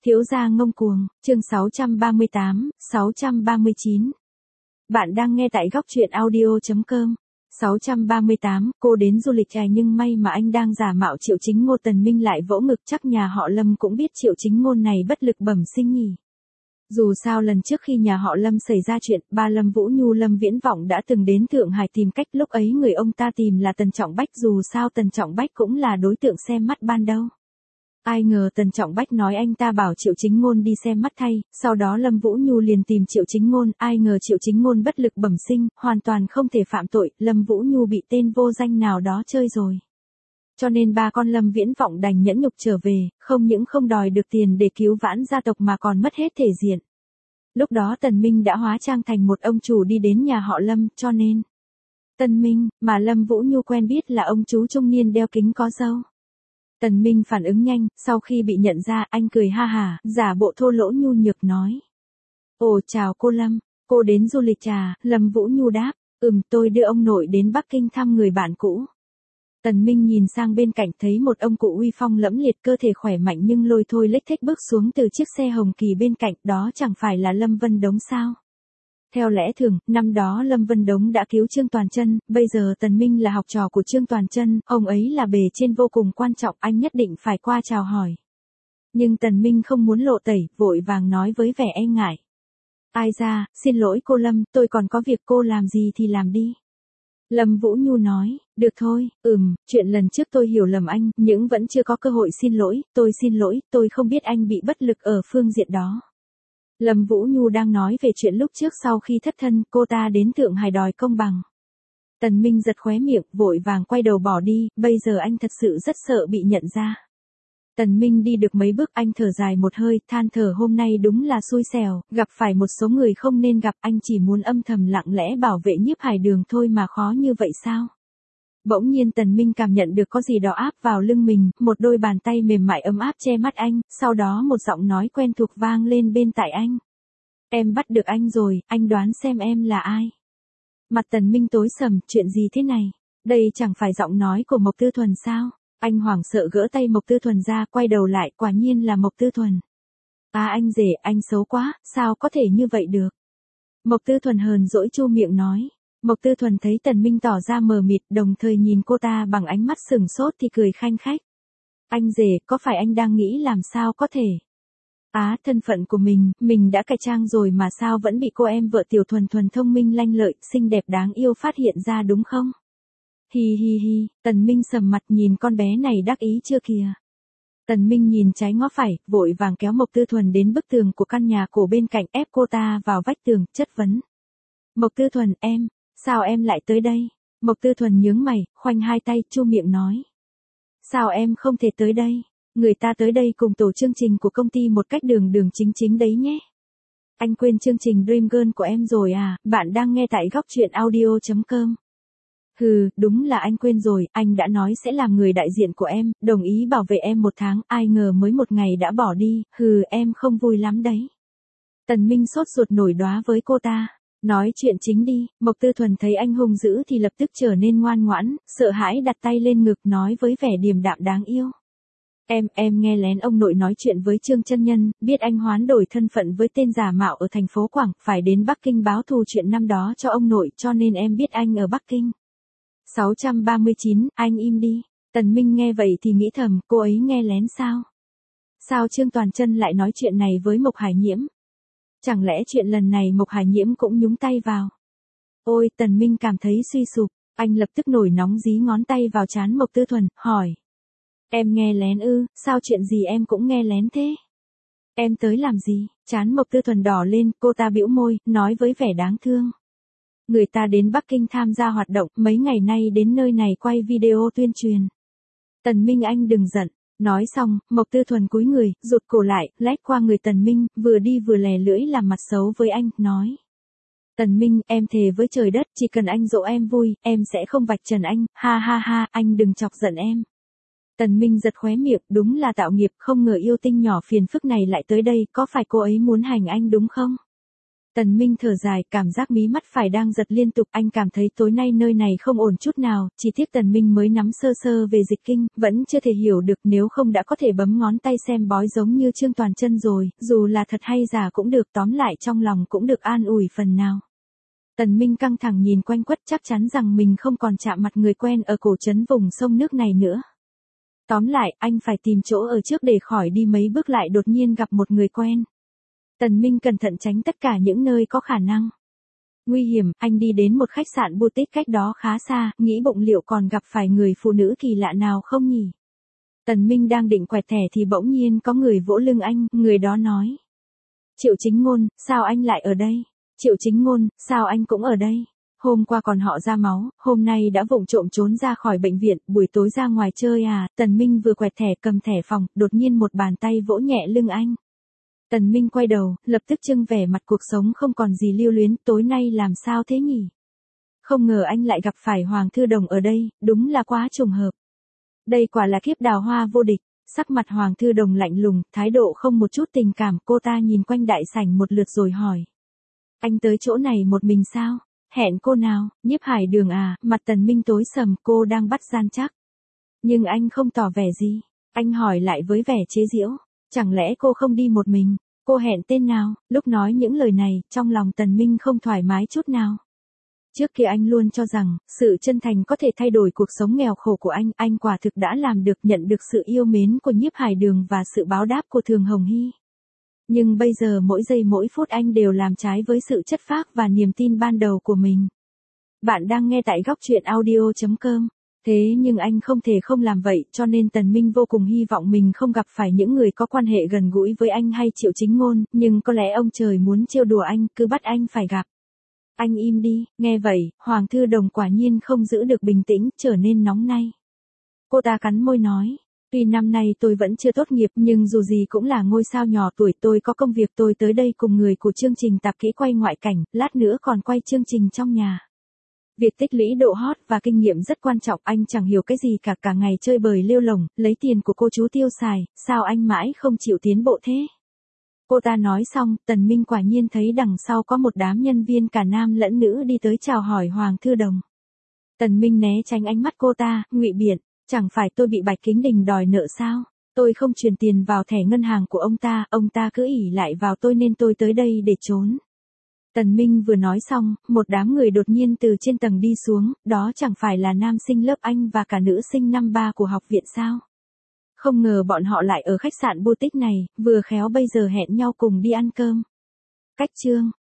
Thiếu gia ngông cuồng, chương 638, 639. Bạn đang nghe tại góc truyện audio.com. 638, cô đến du lịch nhưng may mà anh đang giả mạo Triệu Chính Ngôn. Tần Minh lại vỗ ngực, chắc nhà họ Lâm cũng biết Triệu Chính Ngôn này bất lực bẩm sinh nhỉ. Dù sao lần trước khi nhà họ Lâm xảy ra chuyện, ba Lâm Vũ Nhu Lâm Viễn Vọng đã từng đến Thượng Hải tìm cách, lúc ấy người ông ta tìm là Tần Trọng Bách, dù sao Tần Trọng Bách cũng là đối tượng xem mắt ban đầu. Ai ngờ Tần Trọng Bách nói anh ta bảo Triệu Chính Ngôn đi xem mắt thay, sau đó Lâm Vũ Nhu liền tìm Triệu Chính Ngôn, ai ngờ Triệu Chính Ngôn bất lực bẩm sinh, hoàn toàn không thể phạm tội, Lâm Vũ Nhu bị tên vô danh nào đó chơi rồi. Cho nên ba con Lâm Viễn Vọng đành nhẫn nhục trở về, không những không đòi được tiền để cứu vãn gia tộc mà còn mất hết thể diện. Lúc đó Tần Minh đã hóa trang thành một ông chủ đi đến nhà họ Lâm, cho nên Tần Minh, mà Lâm Vũ Nhu quen biết là ông chú trung niên đeo kính có râu. Tần Minh phản ứng nhanh, sau khi bị nhận ra, anh cười ha hả, giả bộ thô lỗ nhu nhược nói. Ồ chào cô Lâm, cô đến du lịch à? Lâm Vũ Nhu đáp, tôi đưa ông nội đến Bắc Kinh thăm người bạn cũ. Tần Minh nhìn sang bên cạnh thấy một ông cụ uy phong lẫm liệt, cơ thể khỏe mạnh nhưng lôi thôi lếch thếch bước xuống từ chiếc xe hồng kỳ bên cạnh, đó chẳng phải là Lâm Vân Đống sao? Theo lẽ thường, năm đó Lâm Vân Đống đã cứu Trương Toàn Chân, bây giờ Tần Minh là học trò của Trương Toàn Chân, ông ấy là bề trên vô cùng quan trọng, anh nhất định phải qua chào hỏi. Nhưng Tần Minh không muốn lộ tẩy, vội vàng nói với vẻ e ngại. Ai ra, xin lỗi cô Lâm, tôi còn có việc, cô làm gì thì làm đi. Lâm Vũ Nhu nói, được thôi, chuyện lần trước tôi hiểu lầm anh, nhưng vẫn chưa có cơ hội xin lỗi, tôi xin lỗi, tôi không biết anh bị bất lực ở phương diện đó. Lâm Vũ Nhu đang nói về chuyện lúc trước sau khi thất thân, cô ta đến Thượng Hải đòi công bằng. Tần Minh giật khóe miệng, vội vàng quay đầu bỏ đi, bây giờ anh thật sự rất sợ bị nhận ra. Tần Minh đi được mấy bước, anh thở dài một hơi, than thở hôm nay đúng là xui xẻo, gặp phải một số người không nên gặp, anh chỉ muốn âm thầm lặng lẽ bảo vệ Nhiếp Hải Đường thôi mà khó như vậy sao? Bỗng nhiên Tần Minh cảm nhận được có gì đó áp vào lưng mình, một đôi bàn tay mềm mại ấm áp che mắt anh, sau đó một giọng nói quen thuộc vang lên bên tai anh. Em bắt được anh rồi, anh đoán xem em là ai? Mặt Tần Minh tối sầm, chuyện gì thế này? Đây chẳng phải giọng nói của Mộc Tư Thuần sao? Anh hoảng sợ gỡ tay Mộc Tư Thuần ra, quay đầu lại, quả nhiên là Mộc Tư Thuần. À anh rể, anh xấu quá, sao có thể như vậy được? Mộc Tư Thuần hờn dỗi chu miệng nói. Mộc Tư Thuần thấy Tần Minh tỏ ra mờ mịt, đồng thời nhìn cô ta bằng ánh mắt sừng sốt thì cười khanh khách. Anh rể, có phải anh đang nghĩ làm sao có thể? Thân phận của mình đã cải trang rồi mà sao vẫn bị cô em vợ Tiểu Thuần Thuần thông minh lanh lợi, xinh đẹp đáng yêu phát hiện ra đúng không? Hi hi hi, Tần Minh sầm mặt nhìn con bé này đắc ý chưa kìa. Tần Minh nhìn trái ngó phải, vội vàng kéo Mộc Tư Thuần đến bức tường của căn nhà cổ bên cạnh, ép cô ta vào vách tường, chất vấn. Mộc Tư Thuần, sao em lại tới đây? Mộc Tư Thuần nhướng mày, khoanh hai tay, chu miệng nói. Sao em không thể tới đây? Người ta tới đây cùng tổ chương trình của công ty một cách đường đường chính chính đấy nhé. Anh quên chương trình Dream Girl của em rồi à? Bạn đang nghe tại góc truyện audio.com. Hừ, đúng là anh quên rồi, anh đã nói sẽ làm người đại diện của em, đồng ý bảo vệ em 1 tháng, ai ngờ mới 1 ngày đã bỏ đi, em không vui lắm đấy. Tần Minh sốt ruột nổi đoá với cô ta. Nói chuyện chính đi. Mộc Tư Thuần thấy anh hung dữ thì lập tức trở nên ngoan ngoãn, sợ hãi đặt tay lên ngực nói với vẻ điềm đạm đáng yêu. Em nghe lén ông nội nói chuyện với Trương Chân Nhân, biết anh hoán đổi thân phận với tên giả mạo ở thành phố Quảng, phải đến Bắc Kinh báo thù chuyện năm đó cho ông nội, cho nên em biết anh ở Bắc Kinh. 639, anh im đi. Tần Minh nghe vậy thì nghĩ thầm, cô ấy nghe lén sao? Sao Trương Toàn Chân lại nói chuyện này với Mộc Hải Nhiễm? Chẳng lẽ chuyện lần này Mộc Hải Nhiễm cũng nhúng tay vào? Ôi, Tần Minh cảm thấy suy sụp, anh lập tức nổi nóng dí ngón tay vào trán Mộc Tư Thuần, hỏi. Em nghe lén ư, sao chuyện gì em cũng nghe lén thế? Em tới làm gì? Trán Mộc Tư Thuần đỏ lên, cô ta bĩu môi, nói với vẻ đáng thương. Người ta đến Bắc Kinh tham gia hoạt động, mấy ngày nay đến nơi này quay video tuyên truyền. Tần Minh anh đừng giận. Nói xong, Mộc Tư Thuần cúi người, rụt cổ lại, lách qua người Tần Minh, vừa đi vừa lè lưỡi làm mặt xấu với anh, nói. Tần Minh, em thề với trời đất, chỉ cần anh dỗ em vui, em sẽ không vạch trần anh, ha ha ha, anh đừng chọc giận em. Tần Minh giật khóe miệng, đúng là tạo nghiệp, không ngờ yêu tinh nhỏ phiền phức này lại tới đây, có phải cô ấy muốn hành anh đúng không? Tần Minh thở dài, cảm giác mí mắt phải đang giật liên tục, anh cảm thấy tối nay nơi này không ổn chút nào, chỉ tiếc Tần Minh mới nắm sơ sơ về dịch kinh, vẫn chưa thể hiểu được, nếu không đã có thể bấm ngón tay xem bói giống như Trương Toàn Chân rồi, dù là thật hay giả cũng được, tóm lại trong lòng cũng được an ủi phần nào. Tần Minh căng thẳng nhìn quanh quất, chắc chắn rằng mình không còn chạm mặt người quen ở cổ trấn vùng sông nước này nữa. Tóm lại, anh phải tìm chỗ ở trước để khỏi đi mấy bước lại đột nhiên gặp một người quen. Tần Minh cẩn thận tránh tất cả những nơi có khả năng nguy hiểm, anh đi đến một khách sạn boutique cách đó khá xa, nghĩ bụng liệu còn gặp phải người phụ nữ kỳ lạ nào không nhỉ. Tần Minh đang định quẹt thẻ thì bỗng nhiên có người vỗ lưng anh, người đó nói. Triệu Chính Ngôn, sao anh lại ở đây? Triệu Chính Ngôn, sao anh cũng ở đây? Hôm qua còn họ ra máu, hôm nay đã vụng trộm trốn ra khỏi bệnh viện, buổi tối ra ngoài chơi à? Tần Minh vừa quẹt thẻ cầm thẻ phòng, đột nhiên một bàn tay vỗ nhẹ lưng anh. Tần Minh quay đầu, lập tức trưng vẻ mặt cuộc sống không còn gì lưu luyến, tối nay làm sao thế nhỉ? Không ngờ anh lại gặp phải Hoàng Thư Đồng ở đây, đúng là quá trùng hợp. Đây quả là kiếp đào hoa vô địch, sắc mặt Hoàng Thư Đồng lạnh lùng, thái độ không một chút tình cảm, cô ta nhìn quanh đại sảnh một lượt rồi hỏi. Anh tới chỗ này một mình sao? Hẹn cô nào? Nhiếp Hải Đường à? Mặt Tần Minh tối sầm, cô đang bắt gian chắc. Nhưng anh không tỏ vẻ gì. Anh hỏi lại với vẻ chế giễu. Chẳng lẽ cô không đi một mình? Cô hẹn tên nào? Lúc nói những lời này, trong lòng Tần Minh không thoải mái chút nào. Trước kia anh luôn cho rằng, sự chân thành có thể thay đổi cuộc sống nghèo khổ của anh quả thực đã làm được, nhận được sự yêu mến của Nhiếp Hải Đường và sự báo đáp của Thường Hồng Hy. Nhưng bây giờ mỗi giây mỗi phút anh đều làm trái với sự chất phác và niềm tin ban đầu của mình. Bạn đang nghe tại góc truyện audio.com. Thế nhưng anh không thể không làm vậy, cho nên Tần Minh vô cùng hy vọng mình không gặp phải những người có quan hệ gần gũi với anh hay Triệu Chính Ngôn, nhưng có lẽ ông trời muốn trêu đùa anh, cứ bắt anh phải gặp. Anh im đi, nghe vậy, Hoàng Thư Đồng quả nhiên không giữ được bình tĩnh, trở nên nóng nảy. Cô ta cắn môi nói. Tuy năm nay tôi vẫn chưa tốt nghiệp nhưng dù gì cũng là ngôi sao nhỏ tuổi, tôi có công việc, tôi tới đây cùng người của chương trình tạp kỹ quay ngoại cảnh, lát nữa còn quay chương trình trong nhà. Việc tích lũy độ hot và kinh nghiệm rất quan trọng, anh chẳng hiểu cái gì cả ngày chơi bời lêu lổng, lấy tiền của cô chú tiêu xài, sao anh mãi không chịu tiến bộ thế? Cô ta nói xong, Tần Minh quả nhiên thấy đằng sau có một đám nhân viên cả nam lẫn nữ đi tới chào hỏi Hoàng Thư Đồng. Tần Minh né tránh ánh mắt cô ta, ngụy biện. Chẳng phải tôi bị Bạch Kính Đình đòi nợ sao? Tôi không truyền tiền vào thẻ ngân hàng của ông ta cứ ỷ lại vào tôi nên tôi tới đây để trốn. Tần Minh vừa nói xong, một đám người đột nhiên từ trên tầng đi xuống, đó chẳng phải là nam sinh lớp anh và cả nữ sinh năm 3 của học viện sao? Không ngờ bọn họ lại ở khách sạn boutique này, vừa khéo bây giờ hẹn nhau cùng đi ăn cơm. Cách chương